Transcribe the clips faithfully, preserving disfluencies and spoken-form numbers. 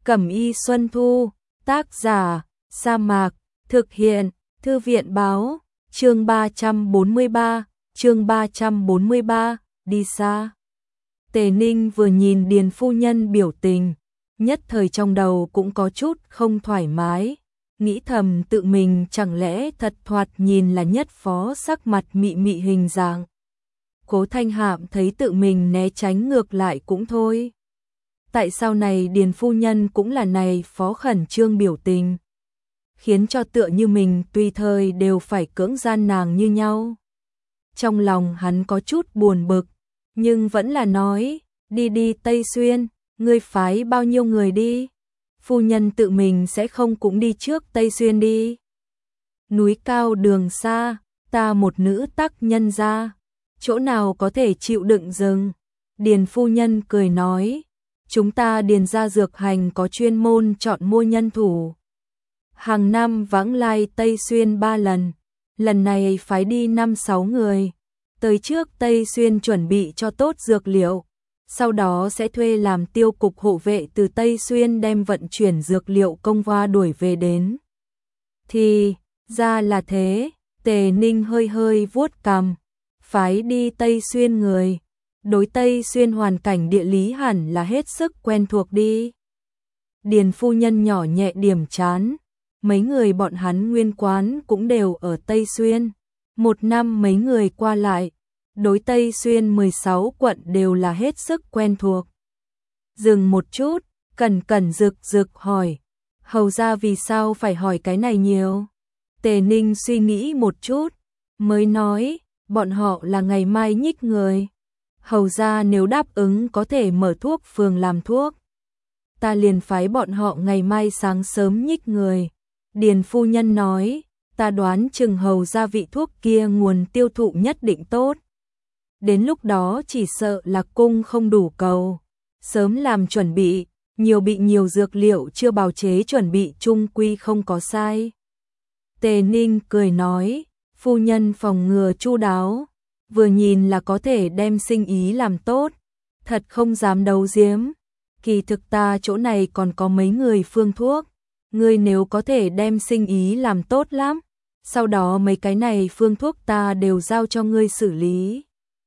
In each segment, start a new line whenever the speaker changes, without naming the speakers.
Cẩm y Xuân Thu, tác giả, Sa Mạc, thực hiện, Thư viện báo, chương ba trăm bốn mươi ba, chương ba trăm bốn mươi ba, đi xa. Tề Ninh vừa nhìn Điền phu nhân biểu tình, nhất thời trong đầu cũng có chút không thoải mái, nghĩ thầm tự mình chẳng lẽ thật thoạt nhìn là nhất phó sắc mặt mị mị hình dạng. Cố Thanh Hạm thấy tự mình né tránh ngược lại cũng thôi. Tại sao này Điền phu nhân cũng là này phó khẩn trương biểu tình, khiến cho tựa như mình tùy thời đều phải cưỡng gian nàng như nhau. Trong lòng hắn có chút buồn bực, nhưng vẫn là nói, đi đi Tây Xuyên, ngươi phái bao nhiêu người đi? Phu nhân tự mình sẽ không cũng đi trước Tây Xuyên đi. Núi cao đường xa, ta một nữ tắc nhân ra, chỗ nào có thể chịu đựng rừng. Điền phu nhân cười nói, chúng ta Điền gia dược hành có chuyên môn chọn mua nhân thủ. Hàng năm vãng lai Tây Xuyên ba lần, lần này phái đi năm sáu người, tới trước Tây Xuyên chuẩn bị cho tốt dược liệu, sau đó sẽ thuê làm tiêu cục hộ vệ từ Tây Xuyên đem vận chuyển dược liệu công hoa đuổi về đến. Thì, ra là thế, Tề Ninh hơi hơi vuốt cằm, phái đi Tây Xuyên người, đối Tây Xuyên hoàn cảnh địa lý hẳn là hết sức quen thuộc đi. Điền phu nhân nhỏ nhẹ điểm chán, mấy người bọn hắn nguyên quán cũng đều ở Tây Xuyên, một năm mấy người qua lại, đối Tây Xuyên mười sáu quận đều là hết sức quen thuộc. Dừng một chút, cẩn cẩn rực rực hỏi, hầu ra vì sao phải hỏi cái này nhiều? Tề Ninh suy nghĩ một chút, mới nói, bọn họ là ngày mai nhích người. Hầu ra nếu đáp ứng có thể mở thuốc phường làm thuốc, ta liền phái bọn họ ngày mai sáng sớm nhích người. Điền phu nhân nói, ta đoán chừng hầu ra vị thuốc kia nguồn tiêu thụ nhất định tốt. Đến lúc đó chỉ sợ là cung không đủ cầu, sớm làm chuẩn bị, nhiều bị nhiều dược liệu chưa bào chế chuẩn bị chung quy không có sai. Tề Ninh cười nói, phu nhân phòng ngừa chu đáo, vừa nhìn là có thể đem sinh ý làm tốt, thật không dám đấu giếm. Kỳ thực ta chỗ này còn có mấy người phương thuốc, ngươi nếu có thể đem sinh ý làm tốt lắm, sau đó mấy cái này phương thuốc ta đều giao cho ngươi xử lý.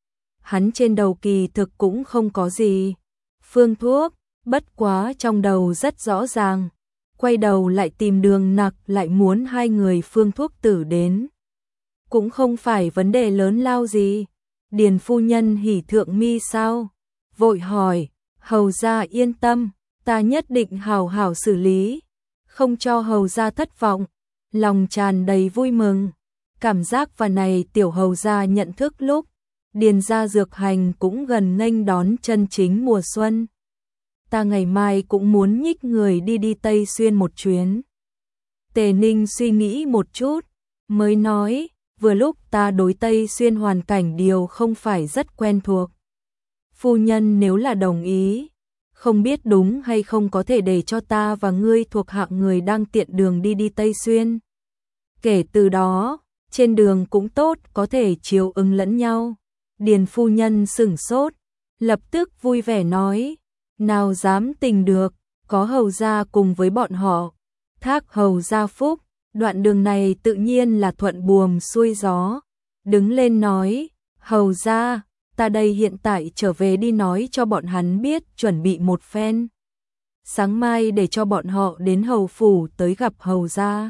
Hắn trên đầu kỳ thực cũng không có gì phương thuốc, bất quá trong đầu rất rõ ràng, quay đầu lại tìm Đường Nặc lại muốn hai người phương thuốc tử đến, cũng không phải vấn đề lớn lao gì. Điền phu nhân hỉ thượng mi sao, vội hỏi, hầu gia yên tâm, ta nhất định hảo hảo xử lý, không cho hầu gia thất vọng. Lòng tràn đầy vui mừng, cảm giác và này tiểu hầu gia nhận thức lúc Điền gia dược hành cũng gần nghênh đón chân chính mùa xuân. Ta ngày mai cũng muốn nhích người đi đi Tây Xuyên một chuyến. Tề Ninh suy nghĩ một chút, mới nói, vừa lúc ta đối Tây Xuyên hoàn cảnh điều không phải rất quen thuộc. Phu nhân nếu là đồng ý, không biết đúng hay không có thể để cho ta và ngươi thuộc hạng người đang tiện đường đi đi Tây Xuyên. Kể từ đó, trên đường cũng tốt có thể chiều ứng lẫn nhau. Điền phu nhân sửng sốt, lập tức vui vẻ nói, nào dám tình được, có hầu gia cùng với bọn họ, thác hầu gia phúc, đoạn đường này tự nhiên là thuận buồm xuôi gió. Đứng lên nói, hầu gia, ta đây hiện tại trở về đi nói cho bọn hắn biết chuẩn bị một phen. Sáng mai để cho bọn họ đến hầu phủ tới gặp hầu gia.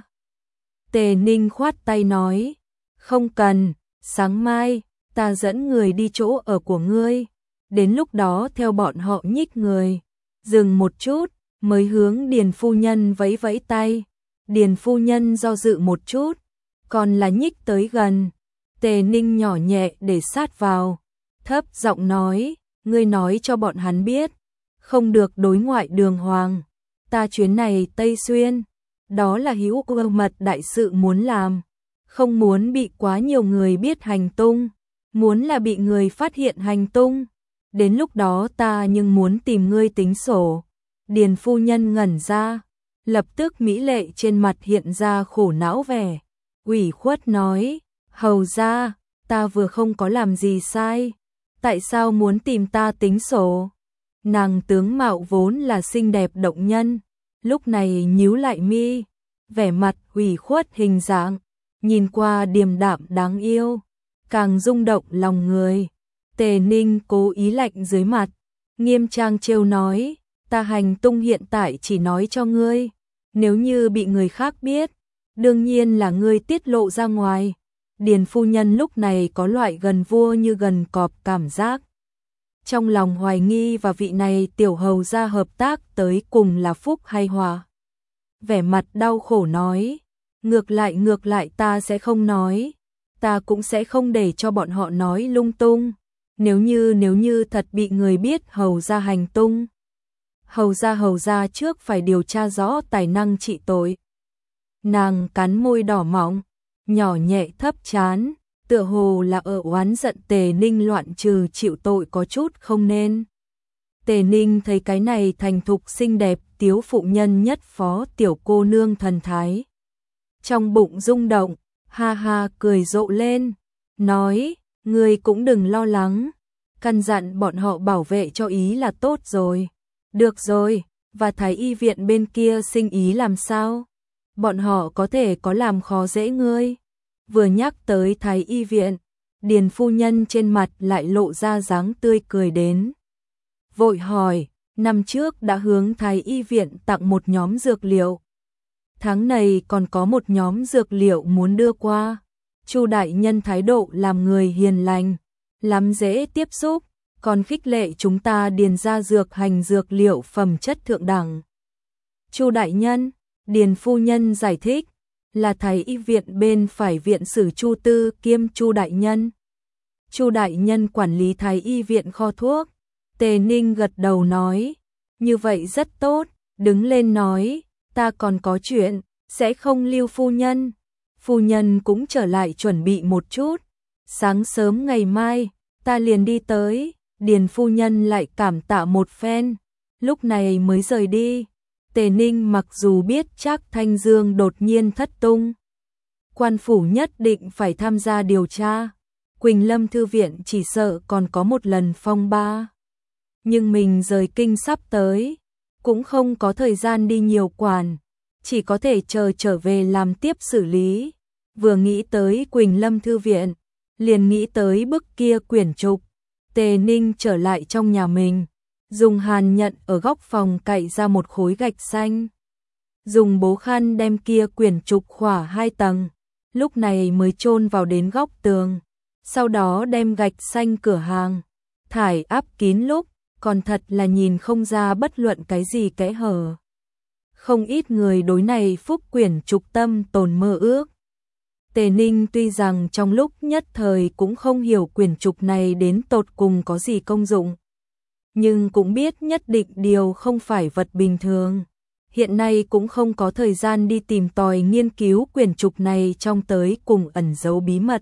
Tề Ninh khoát tay nói, không cần, sáng mai, ta dẫn người đi chỗ ở của ngươi, đến lúc đó theo bọn họ nhích người. Dừng một chút, mới hướng Điền phu nhân vẫy vẫy tay. Điền phu nhân do dự một chút, còn là nhích tới gần. Tề Ninh nhỏ nhẹ để sát vào, thấp giọng nói, ngươi nói cho bọn hắn biết, không được đối ngoại đường hoàng. Ta chuyến này Tây Xuyên, đó là hữu cơ mật đại sự muốn làm, không muốn bị quá nhiều người biết hành tung, muốn là bị người phát hiện hành tung. Đến lúc đó ta nhưng muốn tìm ngươi tính sổ. Điền phu nhân ngẩn ra, lập tức mỹ lệ trên mặt hiện ra khổ não vẻ, ủy khuất nói, hầu gia, ta vừa không có làm gì sai, tại sao muốn tìm ta tính sổ? Nàng tướng mạo vốn là xinh đẹp động nhân, lúc này nhíu lại mi, vẻ mặt ủy khuất hình dạng, nhìn qua điềm đạm đáng yêu, càng rung động lòng người. Tề Ninh cố ý lạnh dưới mặt, nghiêm trang trêu nói, ta hành tung hiện tại chỉ nói cho ngươi, nếu như bị người khác biết, đương nhiên là ngươi tiết lộ ra ngoài. Điền phu nhân lúc này có loại gần vua như gần cọp cảm giác. Trong lòng hoài nghi và vị này tiểu hầu gia hợp tác tới cùng là phúc hay họa. Vẻ mặt đau khổ nói, ngược lại ngược lại ta sẽ không nói, ta cũng sẽ không để cho bọn họ nói lung tung. Nếu như nếu như thật bị người biết hầu gia hành tung, hầu gia hầu gia trước phải điều tra rõ tài năng trị tội. Nàng cắn môi đỏ mọng, nhỏ nhẹ thấp chán, tựa hồ là ở oán giận Tề Ninh loạn trừ chịu tội có chút không nên. Tề Ninh thấy cái này thành thục xinh đẹp tiếu phụ nhân nhất phó tiểu cô nương thần thái, trong bụng rung động, ha ha cười rộ lên, nói, ngươi cũng đừng lo lắng, căn dặn bọn họ bảo vệ cho ý là tốt rồi. Được rồi, và thái y viện bên kia sinh ý làm sao? Bọn họ có thể có làm khó dễ ngươi. Vừa nhắc tới thái y viện, Điền phu nhân trên mặt lại lộ ra dáng tươi cười đến. Vội hỏi, năm trước đã hướng thái y viện tặng một nhóm dược liệu. Tháng này còn có một nhóm dược liệu muốn đưa qua. Chu đại nhân thái độ làm người hiền lành, lắm dễ tiếp xúc, còn khích lệ chúng ta điền ra dược hành dược liệu phẩm chất thượng đẳng. Chu đại nhân, Điền phu nhân giải thích, là thái y viện bên phải viện sử Chu tư kiêm Chu đại nhân. Chu đại nhân quản lý thái y viện kho thuốc. Tề Ninh gật đầu nói, như vậy rất tốt, đứng lên nói, ta còn có chuyện, sẽ không lưu phu nhân. Phu nhân cũng trở lại chuẩn bị một chút, sáng sớm ngày mai, ta liền đi tới. Điền phu nhân lại cảm tạ một phen, lúc này mới rời đi. Tề Ninh mặc dù biết chắc Thanh Dương đột nhiên thất tung, quan phủ nhất định phải tham gia điều tra, Quỳnh Lâm thư viện chỉ sợ còn có một lần phong ba. Nhưng mình rời kinh sắp tới, cũng không có thời gian đi nhiều quản, chỉ có thể chờ trở về làm tiếp xử lý. Vừa nghĩ tới Quỳnh Lâm thư viện, liền nghĩ tới bức kia quyển trục. Tề Ninh trở lại trong nhà mình, dùng hàn nhận ở góc phòng cạy ra một khối gạch xanh. Dùng bố khăn đem kia quyển trục khỏa hai tầng, lúc này mới chôn vào đến góc tường. Sau đó đem gạch xanh cửa hàng, thải áp kín lúc, còn thật là nhìn không ra bất luận cái gì kẽ hở. Không ít người đối này phúc quyển trục tâm tồn mơ ước. Tề Ninh tuy rằng trong lúc nhất thời cũng không hiểu quyển trục này đến tột cùng có gì công dụng, nhưng cũng biết nhất định điều không phải vật bình thường. Hiện nay cũng không có thời gian đi tìm tòi nghiên cứu quyển trục này trong tới cùng ẩn giấu bí mật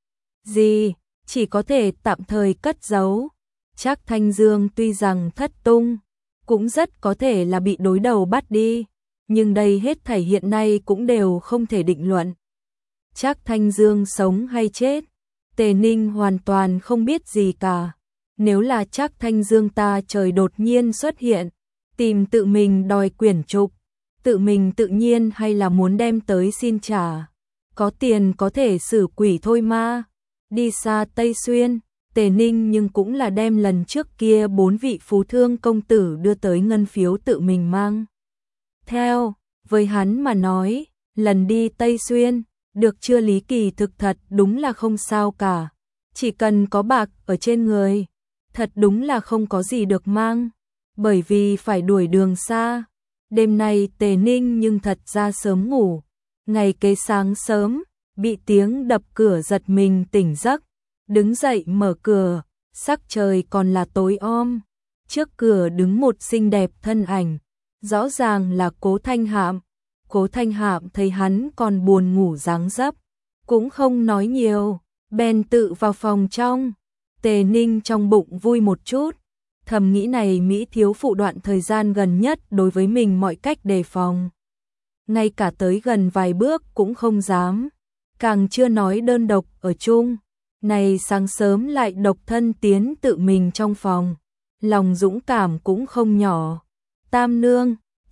gì, chỉ có thể tạm thời cất giấu. Chắc Thanh Dương tuy rằng thất tung, cũng rất có thể là bị đối đầu bắt đi, nhưng đây hết thảy hiện nay cũng đều không thể định luận. Chắc Thanh Dương sống hay chết, Tề Ninh hoàn toàn không biết gì cả. Nếu là Chắc Thanh Dương ta trời đột nhiên xuất hiện, tìm tự mình đòi quyển trục, tự mình tự nhiên hay là muốn đem tới xin trả. Có tiền có thể xử quỷ thôi mà. Đi xa Tây Xuyên, Tề Ninh nhưng cũng là đem lần trước kia bốn vị phú thương công tử đưa tới ngân phiếu tự mình mang theo. Với hắn mà nói, lần đi Tây Xuyên, được chưa lý kỳ thực thật đúng là không sao cả. Chỉ cần có bạc ở trên người, thật đúng là không có gì được mang, bởi vì phải đuổi đường xa. Đêm nay Tề Ninh nhưng thật ra sớm ngủ, ngày kế sáng sớm, bị tiếng đập cửa giật mình tỉnh giấc, đứng dậy mở cửa, sắc trời còn là tối om, trước cửa đứng một xinh đẹp thân ảnh, rõ ràng là Cố Thanh Hạm. Cố Thanh Hạm thấy hắn còn buồn ngủ dáng dấp, cũng không nói nhiều, bèn tự vào phòng trong. Tề Ninh trong bụng vui một chút, thầm nghĩ này Mỹ thiếu phụ đoạn thời gian gần nhất đối với mình mọi cách đề phòng, ngay cả tới gần vài bước cũng không dám, càng chưa nói đơn độc ở chung. Này sáng sớm lại độc thân tiến tự mình trong phòng, lòng dũng cảm cũng không nhỏ. Tam nương,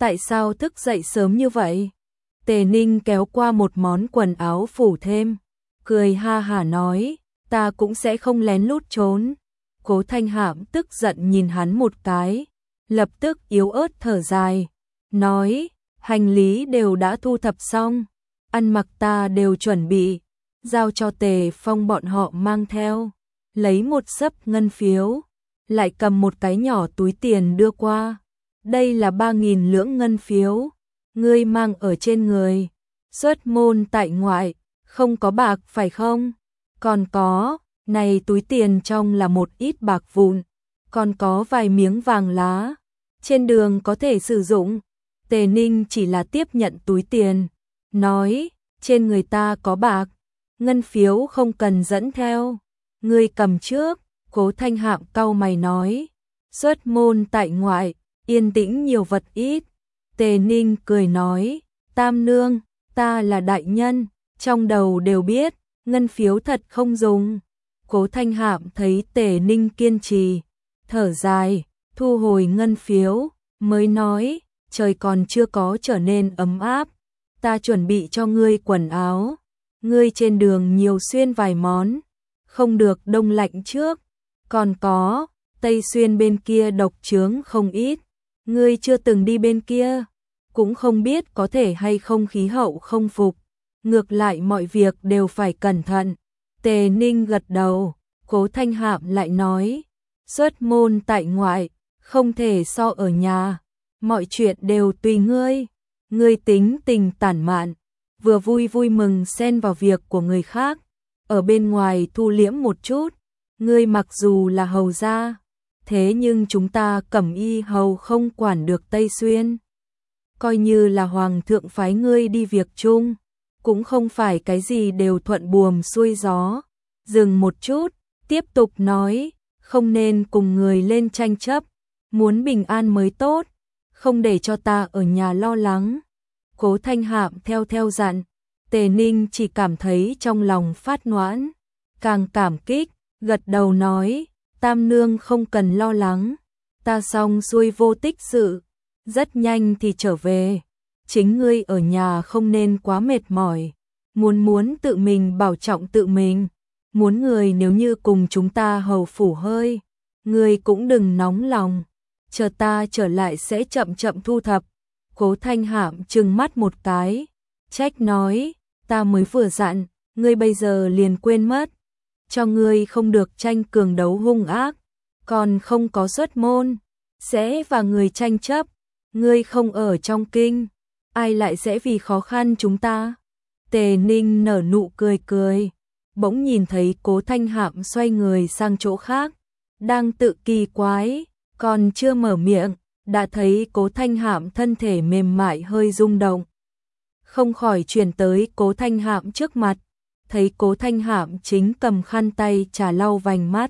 tại sao thức dậy sớm như vậy? Tề Ninh kéo qua một món quần áo phủ thêm, cười ha hả nói, ta cũng sẽ không lén lút trốn. Cố Thanh Hạm tức giận nhìn hắn một cái, lập tức yếu ớt thở dài, nói, hành lý đều đã thu thập xong, ăn mặc ta đều chuẩn bị, giao cho Tề Phong bọn họ mang theo, lấy một xấp ngân phiếu, lại cầm một cái nhỏ túi tiền đưa qua. Đây là ba nghìn lưỡng ngân phiếu, ngươi mang ở trên người, xuất môn tại ngoại, không có bạc phải không? Còn có, này túi tiền trong là một ít bạc vụn, còn có vài miếng vàng lá, trên đường có thể sử dụng. Tề Ninh chỉ là tiếp nhận túi tiền, nói, trên người ta có bạc, ngân phiếu không cần dẫn theo, ngươi cầm trước. Cố Thanh Hạm cau mày nói, xuất môn tại ngoại, yên tĩnh nhiều vật ít. Tề Ninh cười nói, Tam nương, ta là đại nhân, trong đầu đều biết, ngân phiếu thật không dùng. Cố Thanh Hạm thấy Tề Ninh kiên trì, thở dài, thu hồi ngân phiếu, mới nói, trời còn chưa có trở nên ấm áp, ta chuẩn bị cho ngươi quần áo, ngươi trên đường nhiều xuyên vài món, không được đông lạnh trước. Còn có, Tây Xuyên bên kia độc chướng không ít, ngươi chưa từng đi bên kia, cũng không biết có thể hay không khí hậu không phục, ngược lại mọi việc đều phải cẩn thận. Tề Ninh gật đầu, Cố Thanh Hạm lại nói, xuất môn tại ngoại, không thể so ở nhà, mọi chuyện đều tùy ngươi, ngươi tính tình tản mạn, vừa vui vui mừng xen vào việc của người khác, ở bên ngoài thu liễm một chút. Ngươi mặc dù là hầu gia, thế nhưng chúng ta Cẩm Y hầu không quản được Tây Xuyên. Coi như là hoàng thượng phái ngươi đi việc chung, cũng không phải cái gì đều thuận buồm xuôi gió. Dừng một chút, tiếp tục nói, không nên cùng người lên tranh chấp, muốn bình an mới tốt, không để cho ta ở nhà lo lắng. Cố Thanh Hạm theo theo dặn, Tề Ninh chỉ cảm thấy trong lòng phát noãn, càng cảm kích. Gật đầu nói, Tam nương không cần lo lắng, ta xong xuôi vô tích sự, rất nhanh thì trở về, chính ngươi ở nhà không nên quá mệt mỏi, muốn muốn tự mình bảo trọng tự mình, muốn người nếu như cùng chúng ta hầu phủ hơi, ngươi cũng đừng nóng lòng, chờ ta trở lại sẽ chậm chậm thu thập. Cố Thanh Hạm trừng mắt một cái, trách nói, ta mới vừa dặn, ngươi bây giờ liền quên mất. Cho ngươi không được tranh cường đấu hung ác, còn không có xuất môn, sẽ và người tranh chấp, ngươi không ở trong kinh, ai lại sẽ vì khó khăn chúng ta. Tề Ninh nở nụ cười cười, bỗng nhìn thấy Cố Thanh Hạm xoay người sang chỗ khác, đang tự kỳ quái, còn chưa mở miệng, đã thấy Cố Thanh Hạm thân thể mềm mại hơi rung động. Không khỏi chuyển tới Cố Thanh Hạm trước mặt, thấy Cố Thanh Hạm chính cầm khăn tay trà lau vành mắt.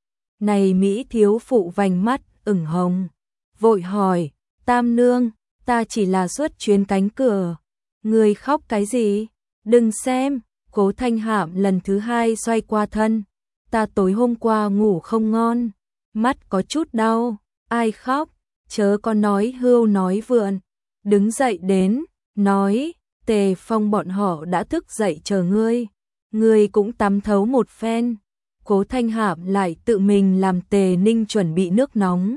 Này Mỹ thiếu phụ vành mắt ửng hồng, vội hỏi, Tam nương, ta chỉ là xuất chuyến cánh cửa, người khóc cái gì? Đừng xem. Cố Thanh Hạm lần thứ hai xoay qua thân, ta tối hôm qua ngủ không ngon, mắt có chút đau, ai khóc, chớ có nói hưu nói vượn. Đứng dậy đến, nói, Tề Phong bọn họ đã thức dậy chờ ngươi, ngươi cũng tắm thấu một phen. Cố Thanh Hạm lại tự mình làm Tề Ninh chuẩn bị nước nóng.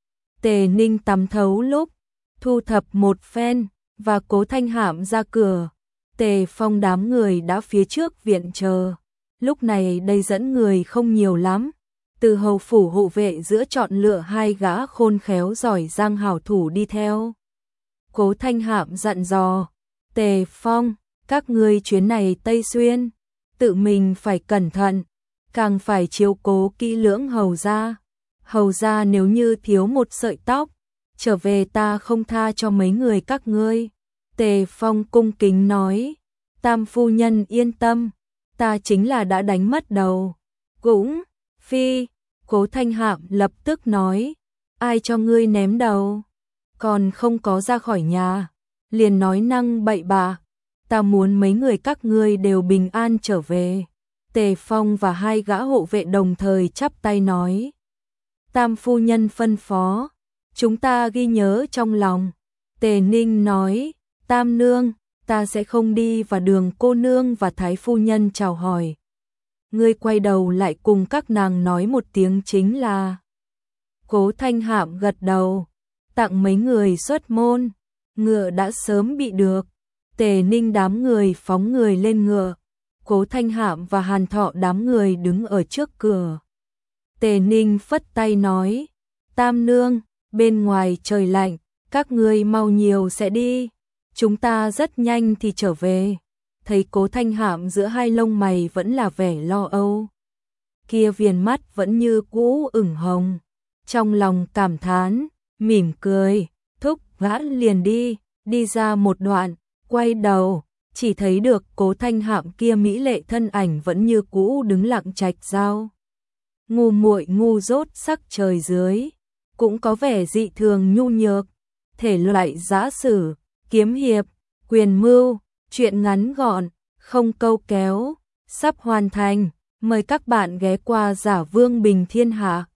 Tề Ninh tắm thấu lúc, thu thập một phen, và Cố Thanh Hạm ra cửa. Tề Phong đám người đã phía trước viện chờ. Lúc này đây dẫn người không nhiều lắm. Từ hầu phủ hộ vệ giữa chọn lựa hai gã khôn khéo giỏi giang hảo thủ đi theo. Cố Thanh Hạm dặn dò, Tề Phong, các ngươi chuyến này Tây Xuyên, tự mình phải cẩn thận, càng phải chiếu cố kỹ lưỡng hầu gia. Hầu gia nếu như thiếu một sợi tóc, trở về ta không tha cho mấy người các ngươi. Tề Phong cung kính nói, Tam phu nhân yên tâm, ta chính là đã đánh mất đầu. Cũng, phi, Cố Thanh Hạm lập tức nói, ai cho ngươi ném đầu, còn không có ra khỏi nhà, liền nói năng bậy bạ, ta muốn mấy người các ngươi đều bình an trở về. Tề Phong và hai gã hộ vệ đồng thời chắp tay nói, Tam phu nhân phân phó, chúng ta ghi nhớ trong lòng. Tề Ninh nói, Tam nương, ta sẽ không đi, và Đường cô nương và Thái phu nhân chào hỏi. Ngươi quay đầu lại cùng các nàng nói một tiếng chính là. Cố Thanh Hạm gật đầu, tặng mấy người xuất môn, ngựa đã sớm bị được. Tề Ninh đám người phóng người lên ngựa, Cố Thanh Hạm và Hàn Thọ đám người đứng ở trước cửa. Tề Ninh phất tay nói, Tam nương, bên ngoài trời lạnh, các ngươi mau nhiều sẽ đi, chúng ta rất nhanh thì trở về. Thấy Cố Thanh Hạm giữa hai lông mày vẫn là vẻ lo âu, kia viền mắt vẫn như cũ ửng hồng, trong lòng cảm thán, mỉm cười, thúc gã liền đi, đi ra một đoạn, quay đầu, chỉ thấy được Cố Thanh Hạm kia mỹ lệ thân ảnh vẫn như cũ đứng lặng trạch giao. Ngu muội ngu dốt sắc trời dưới, cũng có vẻ dị thường nhu nhược, thể loại giã sử, kiếm hiệp, quyền mưu, chuyện ngắn gọn, không câu kéo, sắp hoàn thành, mời các bạn ghé qua Giả Vương Bình Thiên Hạ.